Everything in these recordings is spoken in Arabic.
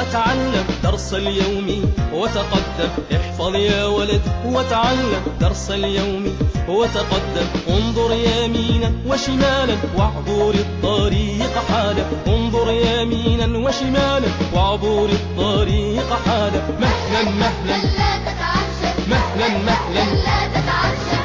وتعلم درس اليوم وتقدم. احفظ يا ولد وتعلم درس اليوم وتقدم. انظر يمينا وشمالا واعبر الطريق حالا. انظر يمينا وشمالا واعبر الطريق حالا. مهلا مهلا لا تتعجل، مهلا مهلا لا تتعجل.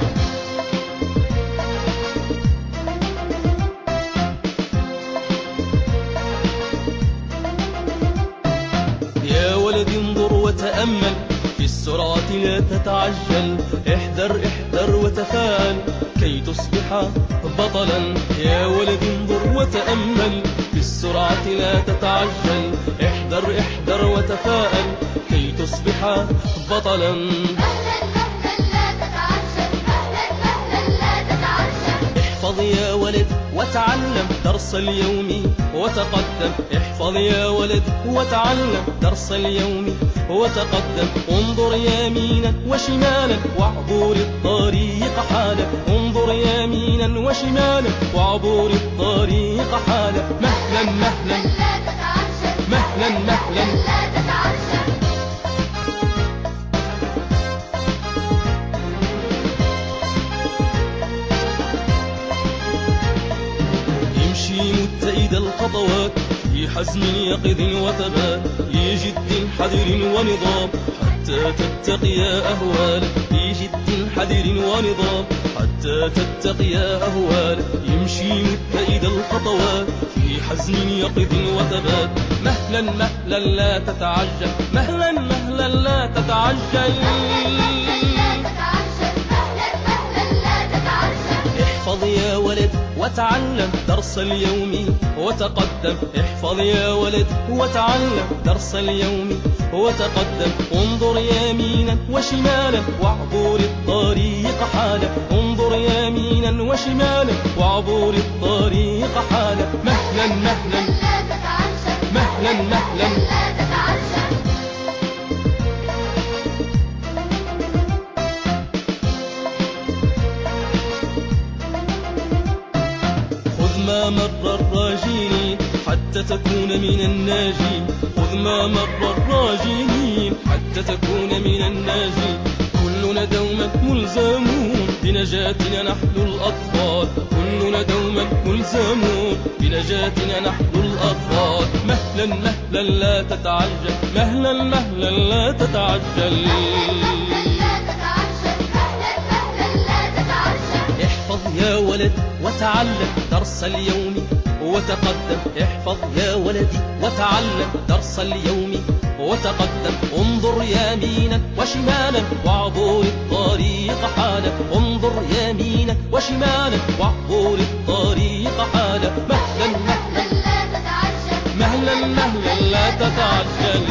يا ولد انظر وتأمل في السرعة لا تتعجل. احذر احذر وتفاءل كي تصبح بطلا. يا ولد انظر وتأمل في السرعة لا تتعجل. احذر احذر وتفاءل كي تصبح بطلا. مهلا مهلا لا تتعجل، مهلا مهلا لا تتعجل. احفظ يا ولد وتعلم درس اليوم وتقدم. احفظ يا ولد وتعلم درس اليوم وتقدم. انظر يمينا وشمالا واعبر الطريق حالا. انظر يمينا وشمالا واعبر الطريق حالا. مهلا مهلا لا تتعجل، مهلا مهلا لا تتعجل. يمشي متئد الخطوات في حزم يقظ وثبات. في جد حذر ونظام حتى تتقي أهواله. في جد حذر ونظام حتى تتقي أهواله. يمشي متئد الخطوات في حزم يقظ وثبات. مهلا مهلا لا تتعجل، مهلا مهلا لا تتعجل. احفظ يا ولد وتعلم درس اليوم وتقدم. احفظ يا ولد وتعلم درس اليوم وتقدم. انظر يمينا وشمالا واعبر الطريق حالا. انظر يمينا وشمالا واعبر الطريق حالا. مهلا مهلا لا تتعجل، مهلا مهلا لا تتعجل. خذ ما مر الراجين حتى تكون من الناجين. خذ ما مر الراجين حتى تكون من الناجين. كلنا دوما ملزمون بنجاتنا نحن الأطفال. كلنا دوما ملزمون بنجاتنا نحن الأطفال. مهلا مهلا لا تتعجل، مهلا مهلا لا تتعجل. احفظ يا ولد وتعلم درس اليوم وتقدم. احفظ يا ولدي وتعلم درس اليوم وتقدم. انظر يمينا وشمالا واعبر الطريق حالا. انظر يمينا وشمالا واعبر الطريق حالا. مهلا مهلا لا تتعجل، مهلا مهلا لا تتعجل.